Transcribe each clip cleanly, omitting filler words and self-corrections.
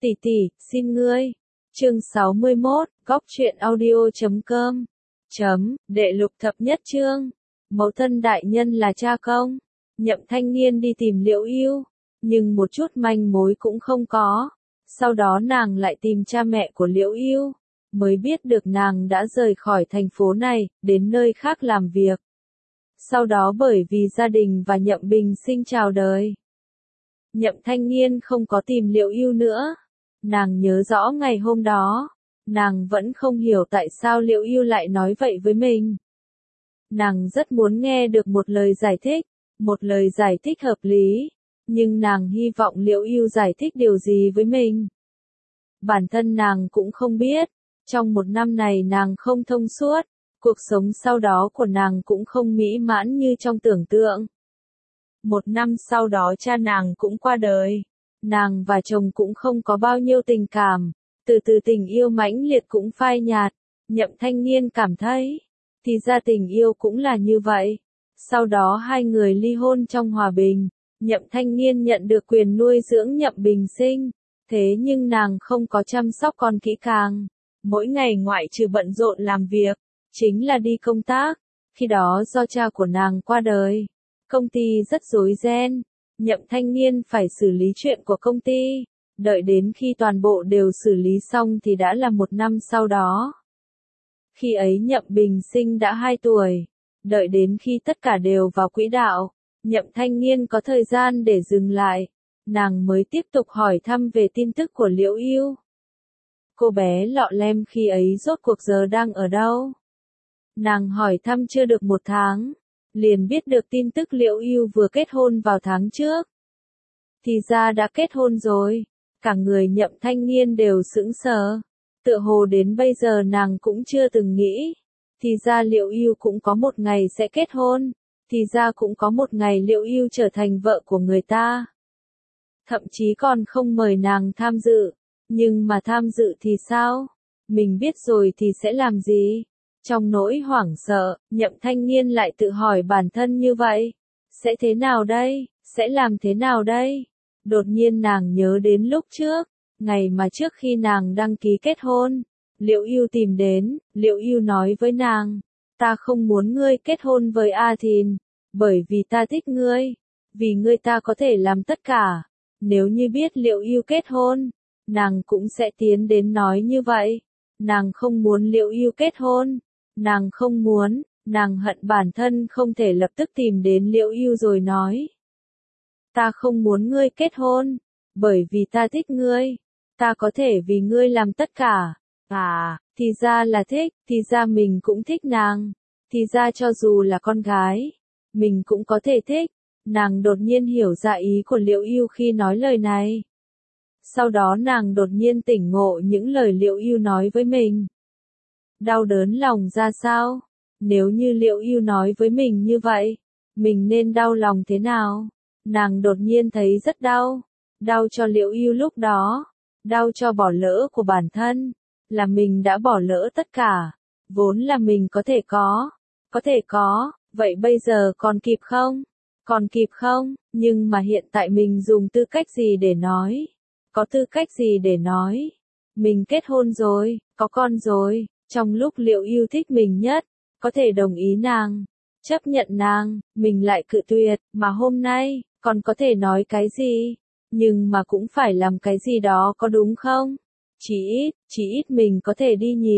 Tỷ tỷ, xin ngươi. Chương 61, Góc truyện audio.com. Đệ lục thập nhất chương. Mẫu thân đại nhân là cha công. Nhậm Thanh Niên đi tìm Liễu Ưu, nhưng một chút manh mối cũng không có. Sau đó nàng lại tìm cha mẹ của Liễu Ưu, mới biết được nàng đã rời khỏi thành phố này, đến nơi khác làm việc. Sau đó bởi vì gia đình và Nhậm Bình Sinh chào đời, Nhậm Thanh Niên không có tìm Liễu Ưu nữa. Nàng nhớ rõ ngày hôm đó, nàng vẫn không hiểu tại sao Liễu Ưu lại nói vậy với mình. Nàng rất muốn nghe được một lời giải thích hợp lý, nhưng nàng hy vọng Liễu Ưu giải thích điều gì với mình. Bản thân nàng cũng không biết, trong một năm này nàng không thông suốt, cuộc sống sau đó của nàng cũng không mỹ mãn như trong tưởng tượng. Một năm sau đó cha nàng cũng qua đời. Nàng và chồng cũng không có bao nhiêu tình cảm, từ từ tình yêu mãnh liệt cũng phai nhạt. Nhậm Thanh Niên cảm thấy, thì ra tình yêu cũng là như vậy. Sau đó hai người ly hôn trong hòa bình, Nhậm Thanh Niên nhận được quyền nuôi dưỡng Nhậm Bình Sinh, thế nhưng nàng không có chăm sóc con kỹ càng. Mỗi ngày ngoại trừ bận rộn làm việc, chính là đi công tác. Khi đó do cha của nàng qua đời, công ty rất rối ren. Nhậm Thanh Niên phải xử lý chuyện của công ty, đợi đến khi toàn bộ đều xử lý xong thì đã là một năm sau đó. Khi ấy Nhậm Bình Sinh đã 2 tuổi, đợi đến khi tất cả đều vào quỹ đạo, Nhậm Thanh Niên có thời gian để dừng lại, nàng mới tiếp tục hỏi thăm về tin tức của Liễu Ưu. Cô bé Lọ Lem khi ấy rốt cuộc giờ đang ở đâu? Nàng hỏi thăm chưa được 1 tháng, liền biết được tin tức Liễu Ưu vừa kết hôn vào tháng trước. Thì ra đã kết hôn rồi, cả người Nhậm Thanh Niên đều sững sờ. Tựa hồ đến bây giờ nàng cũng chưa từng nghĩ, thì ra Liễu Ưu cũng có một ngày sẽ kết hôn, thì ra cũng có một ngày Liễu Ưu trở thành vợ của người ta. Thậm chí còn không mời nàng tham dự, nhưng mà tham dự thì sao? Mình biết rồi thì sẽ làm gì? Trong nỗi hoảng sợ, Nhậm Thanh Niên lại tự hỏi bản thân như vậy. Sẽ thế nào đây? Sẽ làm thế nào đây? Đột nhiên nàng nhớ đến lúc trước, ngày mà trước khi nàng đăng ký kết hôn, Liễu Ưu tìm đến, Liễu Ưu nói với nàng, ta không muốn ngươi kết hôn với A Thìn, bởi vì ta thích ngươi, vì ngươi ta có thể làm tất cả. Nếu như biết Liễu Ưu kết hôn, nàng cũng sẽ tiến đến nói như vậy. Nàng không muốn Liễu Ưu kết hôn, nàng không muốn, nàng hận bản thân không thể lập tức tìm đến Liễu Ưu rồi nói. Ta không muốn ngươi kết hôn, bởi vì ta thích ngươi, ta có thể vì ngươi làm tất cả. À, thì ra là thích, thì ra mình cũng thích nàng, thì ra cho dù là con gái, mình cũng có thể thích. Nàng đột nhiên hiểu ra ý của Liễu Ưu khi nói lời này. Sau đó nàng đột nhiên tỉnh ngộ những lời Liễu Ưu nói với mình. Đau đớn lòng ra sao? Nếu như Liễu Ưu nói với mình như vậy, mình nên đau lòng thế nào? Nàng đột nhiên thấy rất đau. Đau cho Liễu Ưu lúc đó, đau cho bỏ lỡ của bản thân, là mình đã bỏ lỡ tất cả, vốn là mình có thể có, vậy bây giờ còn kịp không? Còn kịp không? Nhưng mà hiện tại mình dùng tư cách gì để nói? Có tư cách gì để nói? Mình kết hôn rồi, có con rồi, trong lúc Liễu Ưu thích mình nhất, có thể đồng ý nàng, chấp nhận nàng, mình lại cự tuyệt, mà hôm nay, còn có thể nói cái gì? Nhưng mà cũng phải làm cái gì đó có đúng không? Chỉ ít mình có thể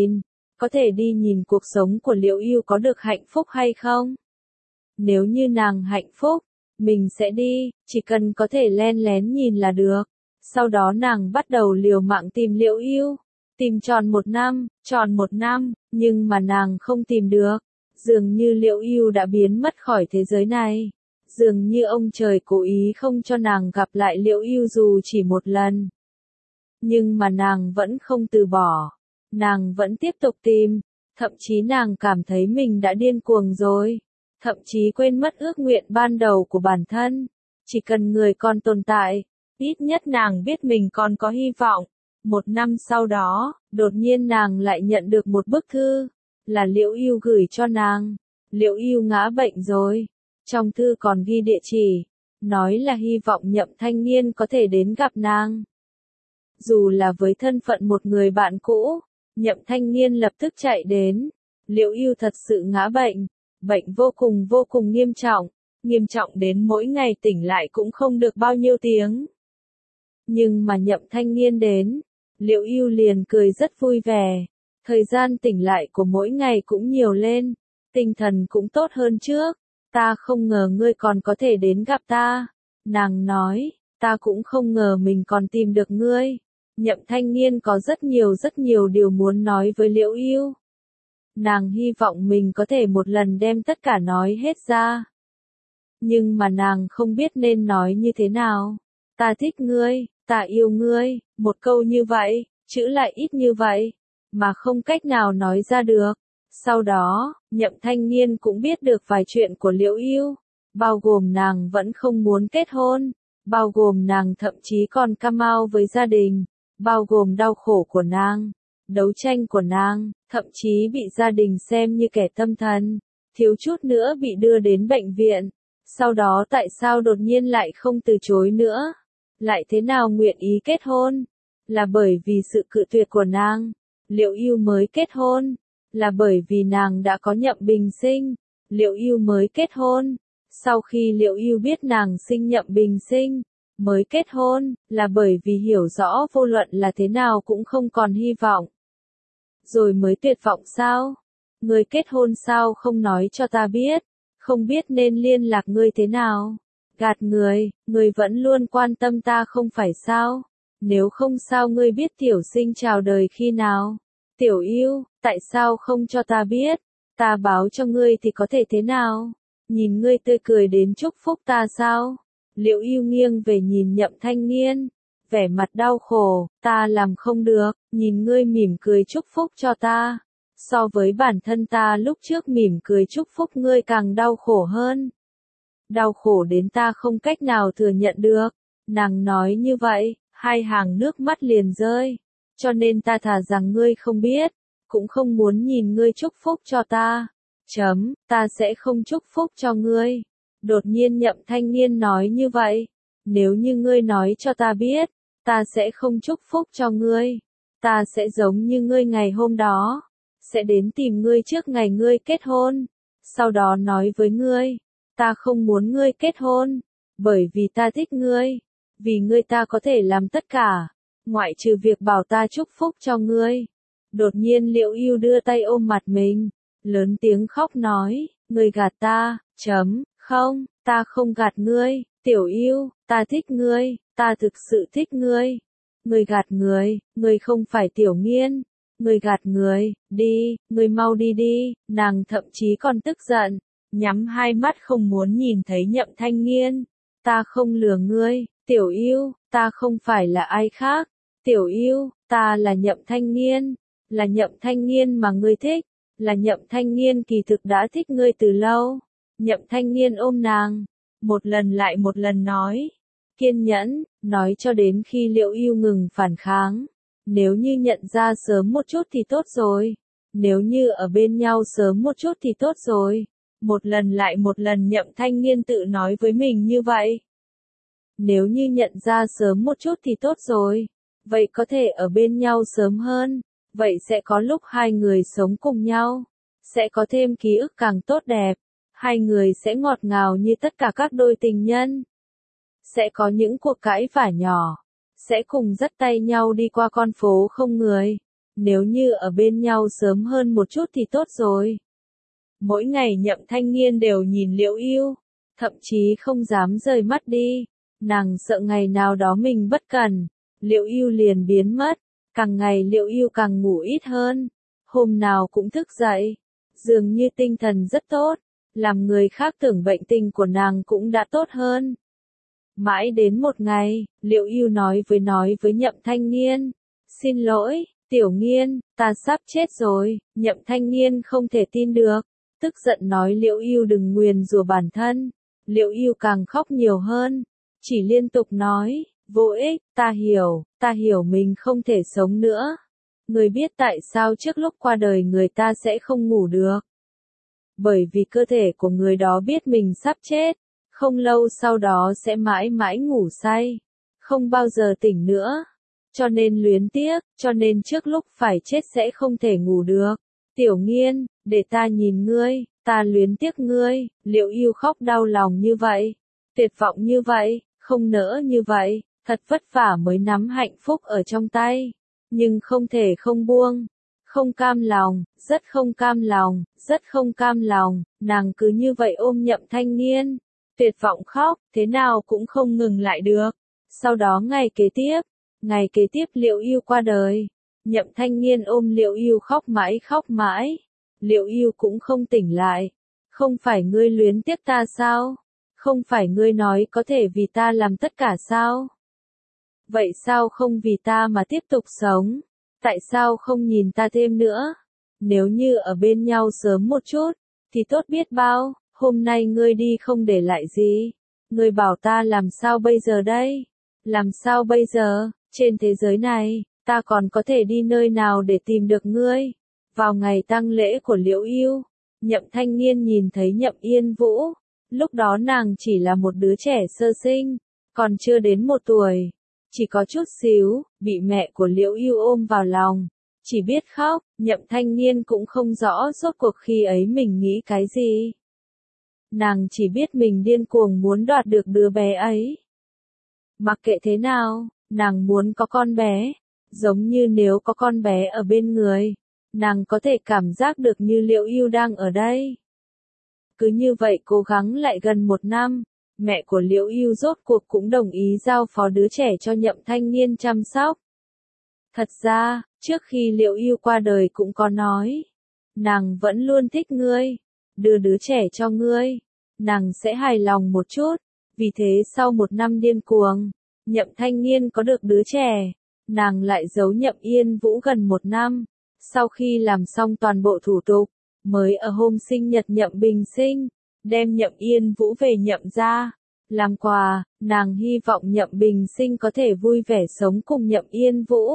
đi nhìn cuộc sống của Liễu Ưu có được hạnh phúc hay không? Nếu như nàng hạnh phúc, mình sẽ đi, chỉ cần có thể len lén nhìn là được. Sau đó nàng bắt đầu liều mạng tìm Liễu Ưu, tìm tròn một năm, nhưng mà nàng không tìm được. Dường như Liễu Ưu đã biến mất khỏi thế giới này. Dường như ông trời cố ý không cho nàng gặp lại Liễu Ưu dù chỉ một lần. Nhưng mà nàng vẫn không từ bỏ. Nàng vẫn tiếp tục tìm. Thậm chí nàng cảm thấy mình đã điên cuồng rồi. Thậm chí quên mất ước nguyện ban đầu của bản thân. Chỉ cần người còn tồn tại, ít nhất nàng biết mình còn có hy vọng. 1 năm sau đó, đột nhiên nàng lại nhận được một bức thư. Là Liễu Ưu gửi cho nàng. Liễu Ưu ngã bệnh rồi. Trong thư còn ghi địa chỉ, nói là hy vọng Nhậm Thanh Niên có thể đến gặp nàng. Dù là với thân phận một người bạn cũ, Nhậm Thanh Niên lập tức chạy đến. Liễu Yêu thật sự ngã bệnh, bệnh vô cùng nghiêm trọng đến mỗi ngày tỉnh lại cũng không được bao nhiêu tiếng. Nhưng mà Nhậm Thanh Niên đến, Liễu Yêu liền cười rất vui vẻ, thời gian tỉnh lại của mỗi ngày cũng nhiều lên, tinh thần cũng tốt hơn trước, ta không ngờ ngươi còn có thể đến gặp ta. Nàng nói, ta cũng không ngờ mình còn tìm được ngươi. Nhậm Thanh Niên có rất nhiều điều muốn nói với Liễu Yêu. Nàng hy vọng mình có thể một lần đem tất cả nói hết ra. Nhưng mà nàng không biết nên nói như thế nào. Ta thích ngươi, ta yêu ngươi, một câu như vậy, chữ lại ít như vậy, mà không cách nào nói ra được. Sau đó, Nhậm Thanh Niên cũng biết được vài chuyện của Liễu Yêu, bao gồm nàng vẫn không muốn kết hôn, bao gồm nàng thậm chí còn cam ao với gia đình, bao gồm đau khổ của nàng, đấu tranh của nàng, thậm chí bị gia đình xem như kẻ tâm thần, thiếu chút nữa bị đưa đến bệnh viện. Sau đó tại sao đột nhiên lại không từ chối nữa, lại thế nào nguyện ý kết hôn? Là bởi vì sự cự tuyệt của nàng, Liễu Yêu mới kết hôn, là bởi vì nàng đã có Nhậm Bình Sinh, Liễu Yêu mới kết hôn. Sau khi Liễu Yêu biết nàng sinh Nhậm Bình Sinh, mới kết hôn, là bởi vì hiểu rõ vô luận là thế nào cũng không còn hy vọng. Rồi mới tuyệt vọng sao? Ngươi kết hôn sao không nói cho ta biết? Không biết nên liên lạc ngươi thế nào? Gạt người vẫn luôn quan tâm ta không phải sao? Nếu không sao ngươi biết Tiểu Sinh chào đời khi nào? Tiểu Yêu, tại sao không cho ta biết? Ta báo cho ngươi thì có thể thế nào? Nhìn ngươi tươi cười đến chúc phúc ta sao? Liễu Yêu nghiêng về nhìn Nhậm Thanh Niên, vẻ mặt đau khổ, ta làm không được, nhìn ngươi mỉm cười chúc phúc cho ta. So với bản thân ta lúc trước mỉm cười chúc phúc ngươi càng đau khổ hơn. Đau khổ đến ta không cách nào thừa nhận được. Nàng nói như vậy, hai hàng nước mắt liền rơi. Cho nên ta thà rằng ngươi không biết, cũng không muốn nhìn ngươi chúc phúc cho ta. Ta sẽ không chúc phúc cho ngươi. Đột nhiên Nhậm Thanh Niên nói như vậy. Nếu như ngươi nói cho ta biết, ta sẽ không chúc phúc cho ngươi. Ta sẽ giống như ngươi ngày hôm đó. Sẽ đến tìm ngươi trước ngày ngươi kết hôn. Sau đó nói với ngươi, ta không muốn ngươi kết hôn. Bởi vì ta thích ngươi. Vì ngươi ta có thể làm tất cả. Ngoại trừ việc bảo ta chúc phúc cho ngươi. Đột nhiên Liễu Yêu đưa tay ôm mặt mình. Lớn tiếng khóc nói, ngươi gạt ta. Không, ta không gạt ngươi. Tiểu Yêu, ta thích ngươi. Ta thực sự thích ngươi. Ngươi gạt ngươi không phải Tiểu Nghiên. Ngươi gạt ngươi mau đi đi. Nàng thậm chí còn tức giận, nhắm hai mắt không muốn nhìn thấy Nhậm Thanh Niên. Ta không lừa ngươi, Tiểu Yêu, ta không phải là ai khác. Tiểu Yêu, ta là Nhậm Thanh Niên, là Nhậm Thanh Niên mà ngươi thích, là Nhậm Thanh Niên kỳ thực đã thích ngươi từ lâu. Nhậm Thanh Niên ôm nàng, một lần lại một lần nói, kiên nhẫn, nói cho đến khi Liễu Yêu ngừng phản kháng. Nếu như nhận ra sớm một chút thì tốt rồi. Nếu như ở bên nhau sớm một chút thì tốt rồi. Một lần lại một lần Nhậm Thanh Niên tự nói với mình như vậy. Nếu như nhận ra sớm một chút thì tốt rồi. Vậy có thể ở bên nhau sớm hơn. Vậy sẽ có lúc hai người sống cùng nhau. Sẽ có thêm ký ức càng tốt đẹp. Hai người sẽ ngọt ngào như tất cả các đôi tình nhân. Sẽ có những cuộc cãi vã nhỏ. Sẽ cùng dắt tay nhau đi qua con phố không người. Nếu như ở bên nhau sớm hơn một chút thì tốt rồi. Mỗi ngày Nhậm Thanh Niên đều nhìn Liễu Yêu, thậm chí không dám rời mắt đi. Nàng sợ ngày nào đó mình bất cẩn, Liễu Yêu liền biến mất. Càng ngày Liễu Yêu càng ngủ ít hơn. Hôm nào cũng thức dậy, dường như tinh thần rất tốt, làm người khác tưởng bệnh tình của nàng cũng đã tốt hơn. Mãi đến một ngày, Liễu Yêu nói với Nhậm Thanh Niên, xin lỗi, Tiểu Nghiên, ta sắp chết rồi. Nhậm Thanh Niên không thể tin được, tức giận nói Liễu Yêu đừng nguyền rủa bản thân. Liễu Yêu càng khóc nhiều hơn, chỉ liên tục nói, vô ích, ta hiểu mình không thể sống nữa. Người biết tại sao trước lúc qua đời người ta sẽ không ngủ được? Bởi vì cơ thể của người đó biết mình sắp chết. Không lâu sau đó sẽ mãi mãi ngủ say, không bao giờ tỉnh nữa. cho nên luyến tiếc, cho nên trước lúc phải chết sẽ không thể ngủ được. Tiểu Nghiên, để ta nhìn ngươi, ta luyến tiếc ngươi. Liễu Yêu khóc đau lòng như vậy, tuyệt vọng như vậy, không nỡ như vậy, thật vất vả mới nắm hạnh phúc ở trong tay, nhưng không thể không buông. Không cam lòng, rất không cam lòng, rất không cam lòng, nàng cứ như vậy ôm Nhậm Thanh Nghiên, tuyệt vọng khóc, thế nào cũng không ngừng lại được. Sau đó ngày kế tiếp Liễu Yêu qua đời, Nhậm Thanh Nghiên ôm Liễu Yêu khóc mãi, Liễu Yêu cũng không tỉnh lại. Không phải ngươi luyến tiếc ta sao? Không phải ngươi nói có thể vì ta làm tất cả sao? Vậy sao không vì ta mà tiếp tục sống? Tại sao không nhìn ta thêm nữa? Nếu như ở bên nhau sớm một chút, thì tốt biết bao, hôm nay ngươi đi không để lại gì. Ngươi bảo ta làm sao bây giờ đây? Làm sao bây giờ, trên thế giới này, ta còn có thể đi nơi nào để tìm được ngươi? Vào ngày tang lễ của Liễu Yêu, Nhậm Thanh Nghiên nhìn thấy Nhậm Yên Vũ, lúc đó nàng chỉ là một đứa trẻ sơ sinh, còn chưa đến 1 tuổi. Chỉ có chút xíu, bị mẹ của Liễu Yêu ôm vào lòng, chỉ biết khóc, Nhậm Thanh Nghiên cũng không rõ rốt cuộc khi ấy mình nghĩ cái gì. Nàng chỉ biết mình điên cuồng muốn đoạt được đứa bé ấy. Mặc kệ thế nào, nàng muốn có con bé, giống như nếu có con bé ở bên người, nàng có thể cảm giác được như Liễu Yêu đang ở đây. Cứ như vậy cố gắng lại gần 1 năm. Mẹ của Liễu Yêu rốt cuộc cũng đồng ý giao phó đứa trẻ cho Nhậm Thanh Nghiên chăm sóc. Thật ra, trước khi Liễu Yêu qua đời cũng có nói, nàng vẫn luôn thích ngươi, đưa đứa trẻ cho ngươi, nàng sẽ hài lòng một chút. Vì thế sau 1 năm điên cuồng, Nhậm Thanh Nghiên có được đứa trẻ, nàng lại giấu Nhậm Yên Vũ gần 1 năm. Sau khi làm xong toàn bộ thủ tục, mới ở hôm sinh nhật Nhậm Bình Sinh, đem Nhậm Yên Vũ về Nhậm gia. Làm quà, nàng hy vọng Nhậm Bình Sinh có thể vui vẻ sống cùng Nhậm Yên Vũ.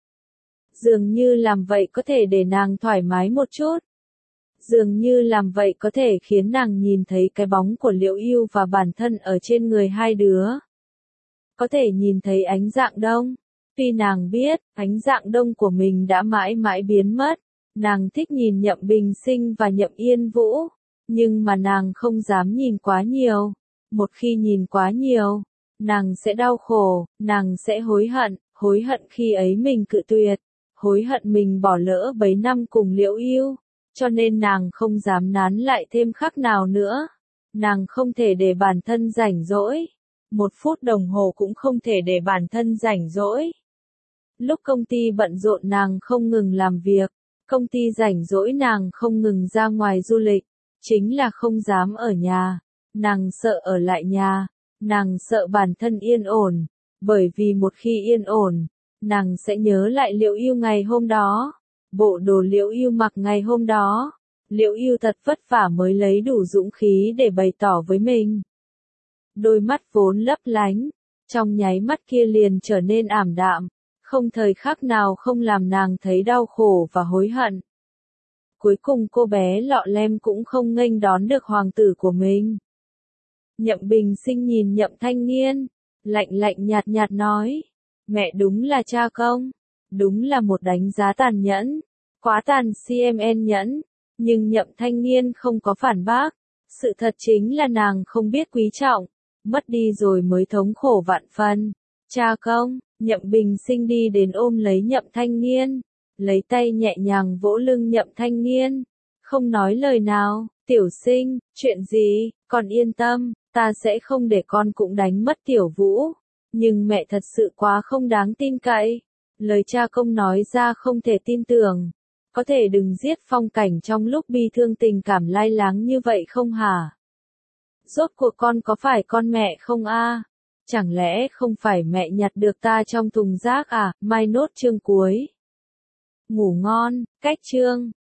Dường như làm vậy có thể để nàng thoải mái một chút. Dường như làm vậy có thể khiến nàng nhìn thấy cái bóng của Liễu Yêu và bản thân ở trên người hai đứa. Có thể nhìn thấy ánh dạng đông. Tuy nàng biết, ánh dạng đông của mình đã mãi mãi biến mất. Nàng thích nhìn Nhậm Bình Sinh và Nhậm Yên Vũ. Nhưng mà nàng không dám nhìn quá nhiều. Một khi nhìn quá nhiều, nàng sẽ đau khổ, nàng sẽ hối hận khi ấy mình cự tuyệt, hối hận mình bỏ lỡ bấy năm cùng Liễu Yêu, cho nên nàng không dám nán lại thêm khắc nào nữa. Nàng không thể để bản thân rảnh rỗi, 1 phút đồng hồ cũng không thể để bản thân rảnh rỗi. Lúc công ty bận rộn nàng không ngừng làm việc, công ty rảnh rỗi nàng không ngừng ra ngoài du lịch, chính là không dám ở nhà. Nàng sợ ở lại nhà, nàng sợ bản thân yên ổn, bởi vì một khi yên ổn, nàng sẽ nhớ lại Liễu Yêu ngày hôm đó, bộ đồ Liễu Yêu mặc ngày hôm đó. Liễu Yêu thật vất vả mới lấy đủ dũng khí để bày tỏ với mình. Đôi mắt vốn lấp lánh, trong nháy mắt kia liền trở nên ảm đạm, không thời khắc nào không làm nàng thấy đau khổ và hối hận. Cuối cùng cô bé lọ lem cũng không nghênh đón được hoàng tử của mình. Nhậm Bình Sinh nhìn Nhậm Thanh Nghiên, lạnh lạnh nhạt nhạt nói, mẹ đúng là cha công, đúng là một đánh giá tàn nhẫn, quá tàn cmn nhẫn, nhưng Nhậm Thanh Nghiên không có phản bác, sự thật chính là nàng không biết quý trọng, mất đi rồi mới thống khổ vạn phần. Cha công, Nhậm Bình Sinh đi đến ôm lấy Nhậm Thanh Nghiên, lấy tay nhẹ nhàng vỗ lưng Nhậm Thanh Nghiên, không nói lời nào. Tiểu Sinh, chuyện gì, con yên tâm, ta sẽ không để con cũng đánh mất Tiểu Vũ. Nhưng mẹ thật sự quá không đáng tin cậy. Lời cha công nói ra không thể tin tưởng. Có thể đừng giết Phong Cảnh trong lúc bi thương tình cảm lai láng như vậy không hả? Rốt cuộc con có phải con mẹ không a? Chẳng lẽ không phải mẹ nhặt được ta trong thùng rác à? Mai nốt chương cuối. Ngủ ngon, cách chương.